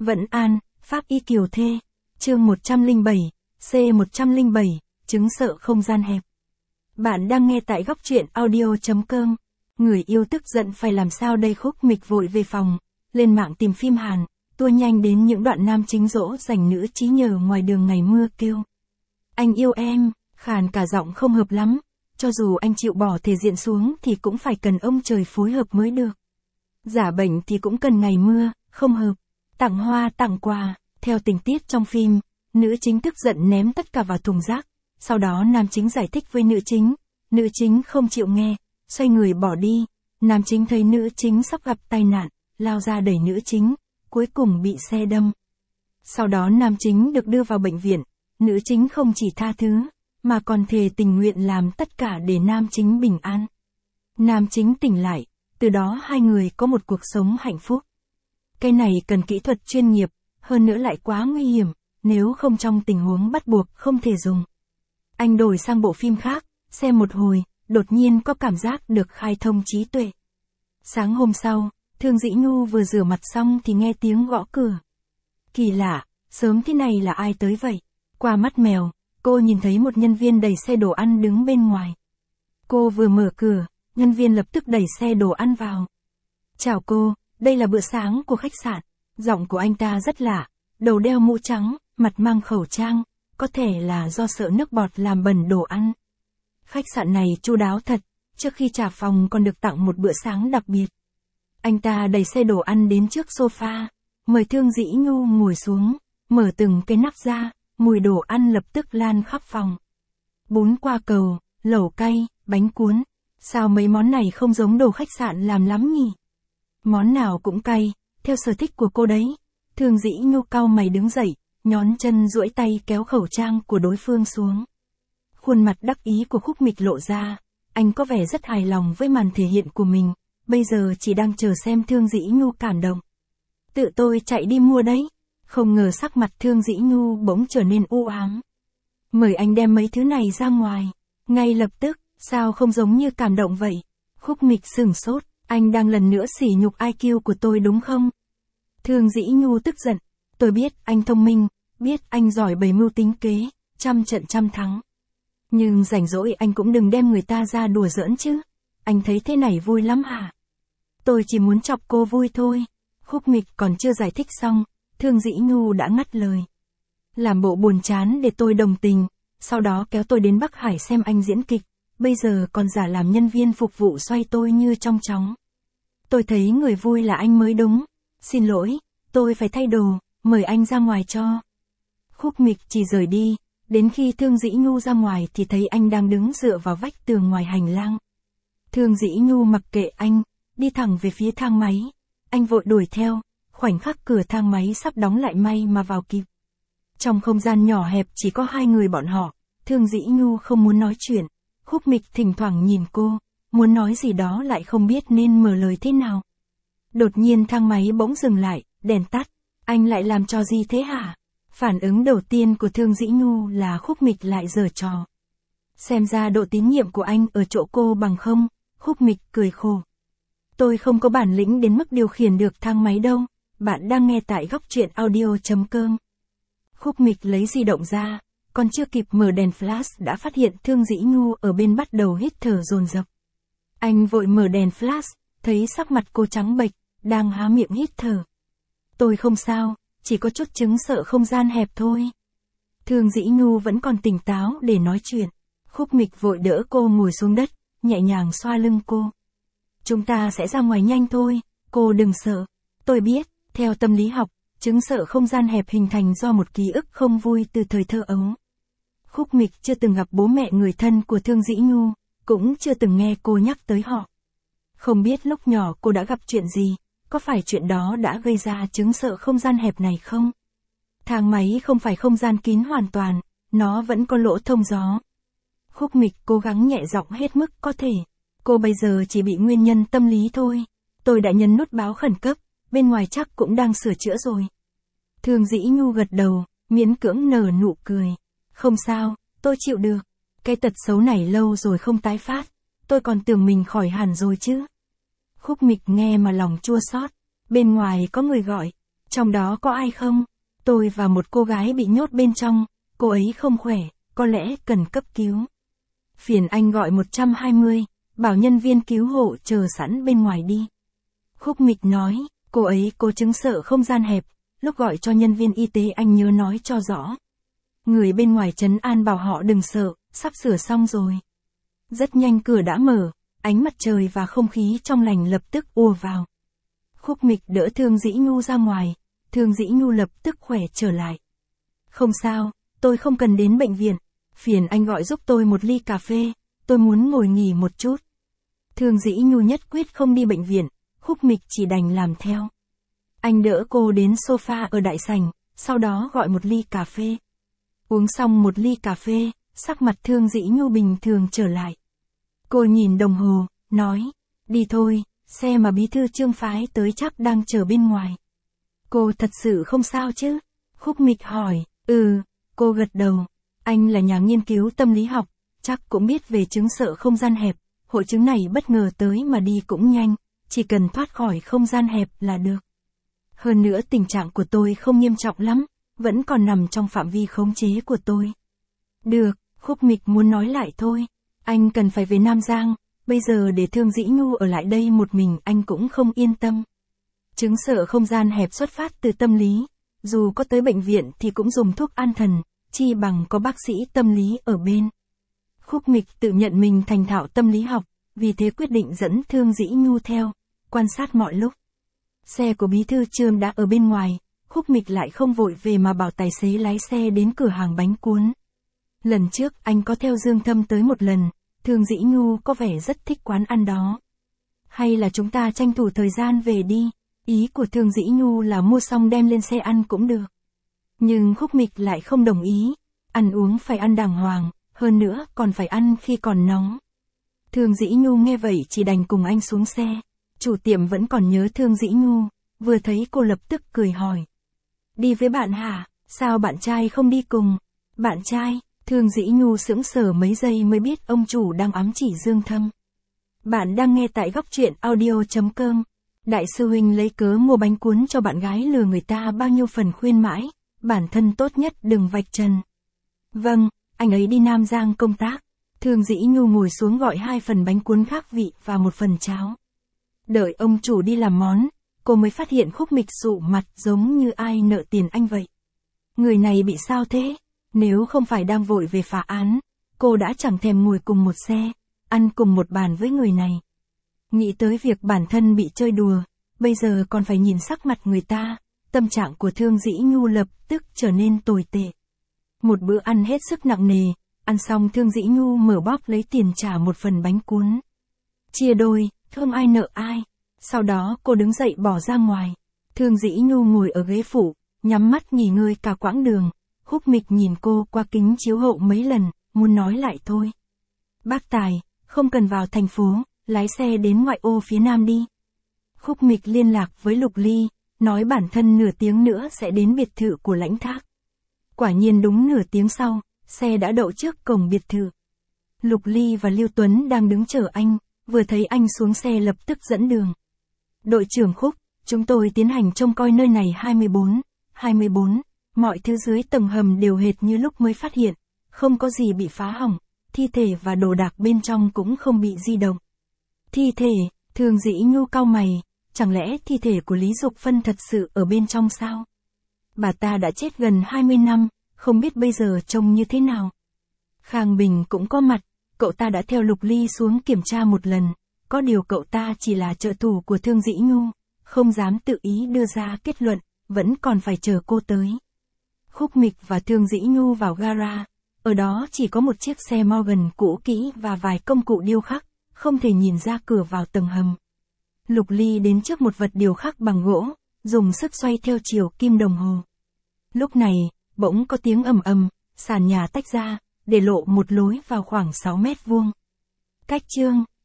Vẫn An, Pháp Y Kiều Thê. Chương 107, C107, chứng sợ không gian hẹp. Bạn đang nghe tại góc truyện audio.com. Người yêu tức giận phải làm sao đây? Khúc Mịch vội về phòng, lên mạng tìm phim Hàn, tua nhanh đến những đoạn nam chính dỗ dành nữ trí nhờ ngoài đường ngày mưa kêu. Anh yêu em, khàn cả giọng không hợp lắm, cho dù anh chịu bỏ thể diện xuống thì cũng phải cần ông trời phối hợp mới được. Giả bệnh thì cũng cần ngày mưa, không hợp. Tặng hoa tặng quà, theo tình tiết trong phim, nữ chính tức giận ném tất cả vào thùng rác, sau đó nam chính giải thích với nữ chính không chịu nghe, xoay người bỏ đi, nam chính thấy nữ chính sắp gặp tai nạn, lao ra đẩy nữ chính, cuối cùng bị xe đâm. Sau đó nam chính được đưa vào bệnh viện, nữ chính không chỉ tha thứ, mà còn thề tình nguyện làm tất cả để nam chính bình an. Nam chính tỉnh lại, từ đó hai người có một cuộc sống hạnh phúc. Cái này cần kỹ thuật chuyên nghiệp, hơn nữa lại quá nguy hiểm, nếu không trong tình huống bắt buộc không thể dùng. Anh đổi sang bộ phim khác, xem một hồi, đột nhiên có cảm giác được khai thông trí tuệ. Sáng hôm sau, Thương Dĩ Nhu vừa rửa mặt xong thì nghe tiếng gõ cửa. Kỳ lạ, sớm thế này là ai tới vậy? Qua mắt mèo, cô nhìn thấy một nhân viên đẩy xe đồ ăn đứng bên ngoài. Cô vừa mở cửa, nhân viên lập tức đẩy xe đồ ăn vào. Chào cô, đây là bữa sáng của khách sạn. Giọng của anh ta rất lạ, đầu đeo mũ trắng, mặt mang khẩu trang, có thể là do sợ nước bọt làm bẩn đồ ăn. Khách sạn này chu đáo thật, trước khi trả phòng còn được tặng một bữa sáng đặc biệt. Anh ta đẩy xe đồ ăn đến trước sofa, mời Thương Dĩ Nhu ngồi xuống, mở từng cái nắp ra, mùi đồ ăn lập tức lan khắp phòng. Bún qua cầu, lẩu cay, bánh cuốn, sao mấy món này không giống đồ khách sạn làm lắm nhỉ? Món nào cũng cay, theo sở thích của cô đấy. Thương Dĩ Nhu cau mày đứng dậy, nhón chân duỗi tay kéo khẩu trang của đối phương xuống. Khuôn mặt đắc ý của Khúc Mịch lộ ra, anh có vẻ rất hài lòng với màn thể hiện của mình, bây giờ chỉ đang chờ xem Thương Dĩ Nhu cảm động. Tự tôi chạy đi mua đấy. Không ngờ sắc mặt Thương Dĩ Nhu bỗng trở nên u ám. Mời anh đem mấy thứ này ra ngoài. Ngay lập tức, sao không giống như cảm động vậy? Khúc Mịch sửng sốt, anh đang lần nữa sỉ nhục IQ của tôi đúng không? Thương Dĩ Nhu tức giận, tôi biết anh thông minh, biết anh giỏi bày mưu tính kế, trăm trận trăm thắng. Nhưng rảnh rỗi anh cũng đừng đem người ta ra đùa giỡn chứ. Anh thấy thế này vui lắm hả? Tôi chỉ muốn chọc cô vui thôi. Khúc Mịch còn chưa giải thích xong, Thương Dĩ Nhu đã ngắt lời. Làm bộ buồn chán để tôi đồng tình, sau đó kéo tôi đến Bắc Hải xem anh diễn kịch, bây giờ còn giả làm nhân viên phục vụ xoay tôi như trong chóng. Tôi thấy người vui là anh mới đúng. Xin lỗi, tôi phải thay đồ, mời anh ra ngoài cho. Khúc Mịch chỉ rời đi, đến khi Thương Dĩ Nhu ra ngoài thì thấy anh đang đứng dựa vào vách tường ngoài hành lang. Thương Dĩ Nhu mặc kệ anh, đi thẳng về phía thang máy. Anh vội đuổi theo, khoảnh khắc cửa thang máy sắp đóng lại may mà vào kịp. Trong không gian nhỏ hẹp chỉ có hai người bọn họ, Thương Dĩ Nhu không muốn nói chuyện. Khúc Mịch thỉnh thoảng nhìn cô, muốn nói gì đó lại không biết nên mở lời thế nào. Đột nhiên thang máy bỗng dừng lại, đèn tắt. Anh lại làm trò gì thế hả? Phản ứng đầu tiên của Thương Dĩ Nhu là Khúc Mịch lại giở trò. Xem ra độ tín nhiệm của anh ở chỗ cô bằng không? Khúc Mịch cười khổ. Tôi không có bản lĩnh đến mức điều khiển được thang máy đâu. Bạn đang nghe tại góc truyện audio.com. Khúc Mịch lấy di động ra, còn chưa kịp mở đèn flash đã phát hiện Thương Dĩ Nhu ở bên bắt đầu hít thở dồn dập. Anh vội mở đèn flash, thấy sắc mặt cô trắng bệch, đang há miệng hít thở. Tôi không sao, chỉ có chút chứng sợ không gian hẹp thôi. Thương Dĩ Nhu vẫn còn tỉnh táo để nói chuyện. Khúc Mịch vội đỡ cô ngồi xuống đất, nhẹ nhàng xoa lưng cô. Chúng ta sẽ ra ngoài nhanh thôi, cô đừng sợ. Tôi biết, theo tâm lý học, chứng sợ không gian hẹp hình thành do một ký ức không vui từ thời thơ ấu. Khúc Mịch chưa từng gặp bố mẹ người thân của Thương Dĩ Nhu, cũng chưa từng nghe cô nhắc tới họ. Không biết lúc nhỏ cô đã gặp chuyện gì, có phải chuyện đó đã gây ra chứng sợ không gian hẹp này không? Thang máy không phải không gian kín hoàn toàn, nó vẫn có lỗ thông gió. Khúc Mịch cố gắng nhẹ giọng hết mức có thể. Cô bây giờ chỉ bị nguyên nhân tâm lý thôi. Tôi đã nhấn nút báo khẩn cấp, bên ngoài chắc cũng đang sửa chữa rồi. Thương Dĩ Nhu gật đầu, miễn cưỡng nở nụ cười. Không sao, tôi chịu được. Cái tật xấu này lâu rồi không tái phát. Tôi còn tưởng mình khỏi hẳn rồi chứ. Khúc Mịch nghe mà lòng chua xót. Bên ngoài có người gọi. Trong đó có ai không? Tôi và một cô gái bị nhốt bên trong, cô ấy không khỏe, có lẽ cần cấp cứu. Phiền anh gọi 120, bảo nhân viên cứu hộ chờ sẵn bên ngoài đi. Khúc Mịch nói, cô ấy cố chứng sợ không gian hẹp, lúc gọi cho nhân viên y tế anh nhớ nói cho rõ. Người bên ngoài trấn an bảo họ đừng sợ, sắp sửa xong rồi. Rất nhanh cửa đã mở, ánh mặt trời và không khí trong lành lập tức ùa vào. Khúc Mịch đỡ Thương Dĩ Nhu ra ngoài, Thương Dĩ Nhu lập tức khỏe trở lại. Không sao, tôi không cần đến bệnh viện, phiền anh gọi giúp tôi một ly cà phê, tôi muốn ngồi nghỉ một chút. Thương Dĩ Nhu nhất quyết không đi bệnh viện, Khúc Mịch chỉ đành làm theo. Anh đỡ cô đến sofa ở đại sảnh, sau đó gọi một ly cà phê. Uống xong một ly cà phê, sắc mặt Thương Dĩ Nhu bình thường trở lại. Cô nhìn đồng hồ, nói, đi thôi, xe mà bí thư Trương phái tới chắc đang chờ bên ngoài. Cô thật sự không sao chứ? Khúc Mịch hỏi, cô gật đầu. Anh là nhà nghiên cứu tâm lý học, chắc cũng biết về chứng sợ không gian hẹp, hội chứng này bất ngờ tới mà đi cũng nhanh, chỉ cần thoát khỏi không gian hẹp là được. Hơn nữa tình trạng của tôi không nghiêm trọng lắm, vẫn còn nằm trong phạm vi khống chế của tôi. Được, Khúc Mịch muốn nói lại thôi, anh cần phải về Nam Giang, bây giờ để Thương Dĩ Nhu ở lại đây một mình anh cũng không yên tâm. Chứng sợ không gian hẹp xuất phát từ tâm lý, dù có tới bệnh viện thì cũng dùng thuốc an thần, chi bằng có bác sĩ tâm lý ở bên. Khúc Mịch tự nhận mình thành thạo tâm lý học, vì thế quyết định dẫn Thương Dĩ Nhu theo, quan sát mọi lúc. Xe của bí thư Trương đã ở bên ngoài, Khúc Mịch lại không vội về mà bảo tài xế lái xe đến cửa hàng bánh cuốn. Lần trước anh có theo Dương Thâm tới một lần, Thương Dĩ Nhu có vẻ rất thích quán ăn đó. Hay là chúng ta tranh thủ thời gian về đi, ý của Thương Dĩ Nhu là mua xong đem lên xe ăn cũng được. Nhưng Khúc Mịch lại không đồng ý, ăn uống phải ăn đàng hoàng, hơn nữa còn phải ăn khi còn nóng. Thương Dĩ Nhu nghe vậy chỉ đành cùng anh xuống xe, chủ tiệm vẫn còn nhớ Thương Dĩ Nhu, vừa thấy cô lập tức cười hỏi. Đi với bạn hả, sao bạn trai không đi cùng? Bạn trai? Thương Dĩ Nhu sững sờ mấy giây mới biết ông chủ đang ám chỉ Dương Thâm. Bạn đang nghe tại góc truyện audio.com. Đại sư huynh lấy cớ mua bánh cuốn cho bạn gái lừa người ta bao nhiêu phần khuyên mãi, bản thân tốt nhất đừng vạch trần. Vâng, anh ấy đi Nam Giang công tác. Thương Dĩ Nhu ngồi xuống gọi 2 phần bánh cuốn khác vị và 1 phần cháo. Đợi ông chủ đi làm món, cô mới phát hiện Khúc Mịch sụ mặt giống như ai nợ tiền anh vậy. Người này bị sao thế? Nếu không phải đang vội về phá án, cô đã chẳng thèm ngồi cùng một xe, ăn cùng một bàn với người này. Nghĩ tới việc bản thân bị chơi đùa, bây giờ còn phải nhìn sắc mặt người ta, tâm trạng của Thương Dĩ Nhu lập tức trở nên tồi tệ. Một bữa ăn hết sức nặng nề, ăn xong Thương Dĩ Nhu mở bóp lấy tiền trả 1 phần bánh cuốn. Chia đôi, không ai nợ ai. Sau đó cô đứng dậy bỏ ra ngoài. Thương Dĩ Nhu ngồi ở ghế phụ, nhắm mắt nghỉ ngơi cả quãng đường. Khúc Mịch nhìn cô qua kính chiếu hậu mấy lần, muốn nói lại thôi. Bác Tài, không cần vào thành phố, lái xe đến ngoại ô phía nam đi. Khúc Mịch liên lạc với Lục Ly, nói bản thân nửa tiếng nữa sẽ đến biệt thự của Lãnh Thác. Quả nhiên đúng nửa tiếng sau, xe đã đậu trước cổng biệt thự. Lục Ly và Lưu Tuấn đang đứng chờ anh, vừa thấy anh xuống xe lập tức dẫn đường. Đội trưởng Khúc, chúng tôi tiến hành trông coi nơi này 24, mọi thứ dưới tầng hầm đều hệt như lúc mới phát hiện, không có gì bị phá hỏng, thi thể và đồ đạc bên trong cũng không bị di động. Thi thể, Thương Dĩ Nhu cau mày, chẳng lẽ thi thể của Lý Dục Phân thật sự ở bên trong sao? Bà ta đã chết gần 20 năm, không biết bây giờ trông như thế nào. Khang Bình cũng có mặt, cậu ta đã theo Lục Ly xuống kiểm tra một lần, có điều cậu ta chỉ là trợ thủ của Thương Dĩ Nhu, không dám tự ý đưa ra kết luận, vẫn còn phải chờ cô tới. Khúc Mịch và Thương Dĩ Nhu vào gara, ở đó chỉ có một chiếc xe Morgan cũ kỹ và vài công cụ điêu khắc, không thể nhìn ra cửa vào tầng hầm. Lục Ly đến trước một vật điêu khắc bằng gỗ, dùng sức xoay theo chiều kim đồng hồ. Lúc này, bỗng có tiếng ầm ầm, sàn nhà tách ra, để lộ một lối vào khoảng 6 mét vuông. Cách chương